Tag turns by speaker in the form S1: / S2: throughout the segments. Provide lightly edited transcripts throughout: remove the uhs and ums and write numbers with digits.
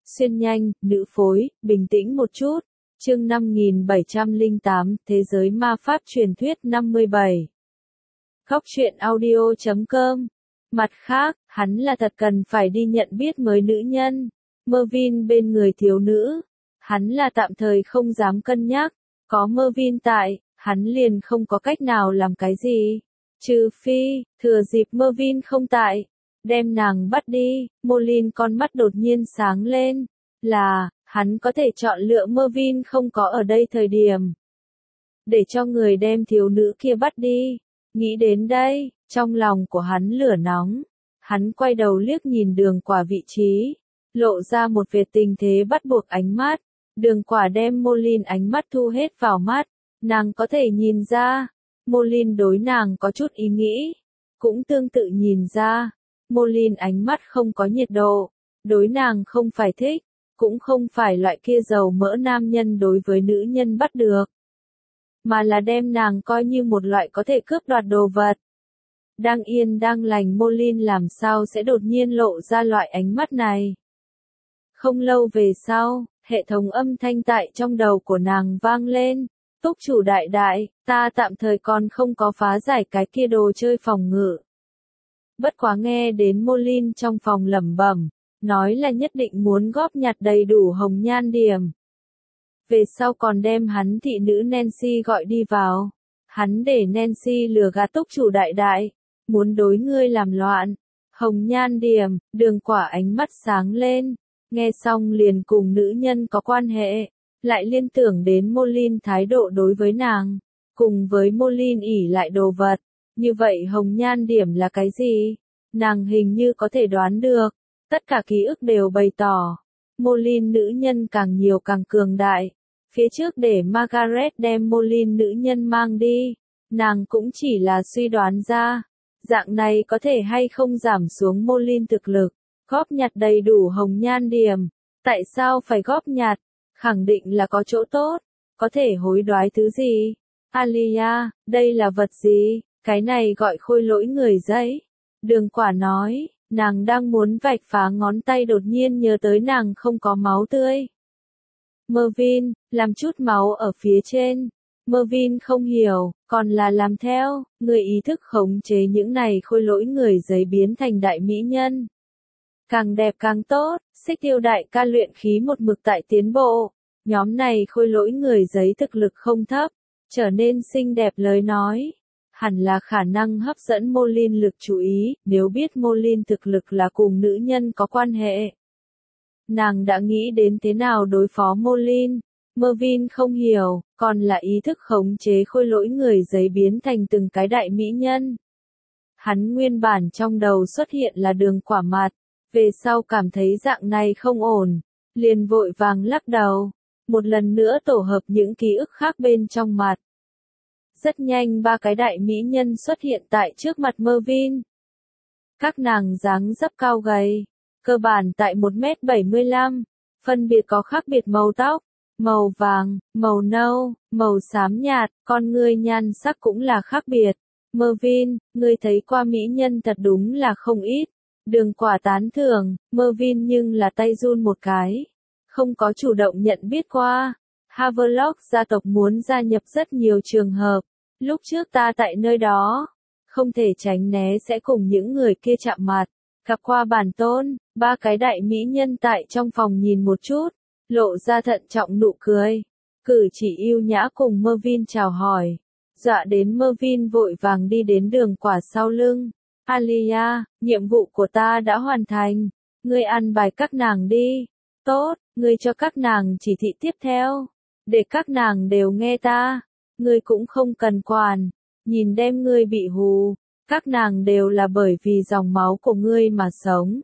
S1: Xuyên nhanh, nữ phối, bình tĩnh một chút. Chương 5708, Thế giới ma pháp truyền thuyết 57. Góc truyện audio.com. Mặt khác, hắn là thật cần phải đi nhận biết mới nữ nhân. Mervyn bên người thiếu nữ. Hắn là tạm thời không dám cân nhắc. Có Mervyn tại, hắn liền không có cách nào làm cái gì. Trừ phi, thừa dịp Mervyn không tại. Đem nàng bắt đi, Molin con mắt đột nhiên sáng lên. Là, hắn có thể chọn lựa Mervyn không có ở đây thời điểm. Để cho người đem thiếu nữ kia bắt đi. Nghĩ đến đây, trong lòng của hắn lửa nóng. Hắn quay đầu liếc nhìn Đường Quả vị trí. Lộ ra một vệt tình thế bắt buộc ánh mắt. Đường Quả đem Molin ánh mắt thu hết vào mắt. Nàng có thể nhìn ra. Molin đối nàng có chút ý nghĩ. Cũng tương tự nhìn ra. Molin ánh mắt không có nhiệt độ. Đối nàng không phải thích. Cũng không phải loại kia dầu mỡ nam nhân đối với nữ nhân bắt được. Mà là đem nàng coi như một loại có thể cướp đoạt đồ vật. Đang yên đang lành Molin làm sao sẽ đột nhiên lộ ra loại ánh mắt này. Không lâu về sau, hệ thống âm thanh tại trong đầu của nàng vang lên. Túc chủ đại đại, ta tạm thời còn không có phá giải cái kia đồ chơi phòng ngự. Bất quá nghe đến Molin trong phòng lẩm bẩm, nói là nhất định muốn góp nhặt đầy đủ hồng nhan điểm. Về sau còn đem hắn thị nữ Nancy gọi đi vào. Hắn để Nancy lừa gạt túc chủ đại đại, muốn đối ngươi làm loạn. Hồng nhan điểm, Đường Quả ánh mắt sáng lên, nghe xong liền cùng nữ nhân có quan hệ, lại liên tưởng đến Molin thái độ đối với nàng, cùng với Molin ỉ lại đồ vật. Như vậy hồng nhan điểm là cái gì? Nàng hình như có thể đoán được. Tất cả ký ức đều bày tỏ. Molin nữ nhân càng nhiều càng cường đại. Phía trước để Margaret đem Molin nữ nhân mang đi. Nàng cũng chỉ là suy đoán ra. Dạng này có thể hay không giảm xuống Molin thực lực. Góp nhặt đầy đủ hồng nhan điểm. Tại sao phải góp nhặt? Khẳng định là có chỗ tốt. Có thể hối đoái thứ gì? Alia, đây là vật gì? Cái này gọi khôi lỗi người giấy. Đường Quả nói. Nàng đang muốn vạch phá ngón tay đột nhiên nhớ tới nàng không có máu tươi. Mervyn, làm chút máu ở phía trên. Mervyn không hiểu, còn là làm theo, người ý thức khống chế những này khôi lỗi người giấy biến thành đại mỹ nhân. Càng đẹp càng tốt, Xích Tiêu đại ca luyện khí một mực tại tiến bộ. Nhóm này khôi lỗi người giấy thực lực không thấp, trở nên xinh đẹp lời nói. Hẳn là khả năng hấp dẫn Molin lực chú ý, nếu biết Molin thực lực là cùng nữ nhân có quan hệ. Nàng đã nghĩ đến thế nào đối phó Molin. Mervyn không hiểu, còn là ý thức khống chế khôi lỗi người giấy biến thành từng cái đại mỹ nhân. Hắn nguyên bản trong đầu xuất hiện là Đường Quả mặt, về sau cảm thấy dạng này không ổn, liền vội vàng lắc đầu, một lần nữa tổ hợp những ký ức khác bên trong mặt. Rất nhanh ba cái đại mỹ nhân xuất hiện tại trước mặt Mervyn. Các nàng dáng dấp cao gầy, cơ bản tại 1m75, phân biệt có khác biệt màu tóc, màu vàng, màu nâu, màu xám nhạt, con ngươi nhan sắc cũng là khác biệt. Mervyn, ngươi thấy qua mỹ nhân thật đúng là không ít. Đường Quả tán thưởng, Mervyn nhưng là tay run một cái, không có chủ động nhận biết qua. Havelock gia tộc muốn gia nhập rất nhiều trường hợp. Lúc trước ta tại nơi đó, không thể tránh né sẽ cùng những người kia chạm mặt. Gặp qua bản tôn, ba cái đại mỹ nhân tại trong phòng nhìn một chút, lộ ra thận trọng nụ cười. Cử chỉ yêu nhã cùng Mervyn chào hỏi. Dọa đến Mervyn vội vàng đi đến Đường Quả sau lưng. Alia, nhiệm vụ của ta đã hoàn thành. Ngươi ăn bài các nàng đi. Tốt, ngươi cho các nàng chỉ thị tiếp theo. Để các nàng đều nghe ta. Ngươi cũng không cần quản. Nhìn đem ngươi bị hù. Các nàng đều là bởi vì dòng máu của ngươi mà sống.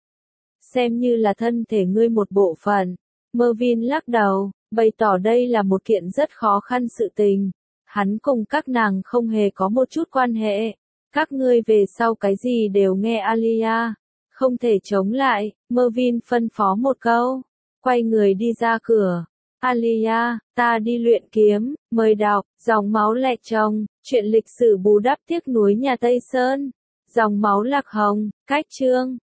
S1: Xem như là thân thể ngươi một bộ phận. Mervyn lắc đầu, bày tỏ đây là một kiện rất khó khăn sự tình. Hắn cùng các nàng không hề có một chút quan hệ. Các ngươi về sau cái gì đều nghe Alia. Không thể chống lại, Mervyn phân phó một câu. Quay người đi ra cửa. Alia, ta đi luyện kiếm, mời đọc, dòng máu lẹt chồng, chuyện lịch sử bù đắp tiếc núi nhà Tây Sơn. Dòng máu lạc hồng, cách chương.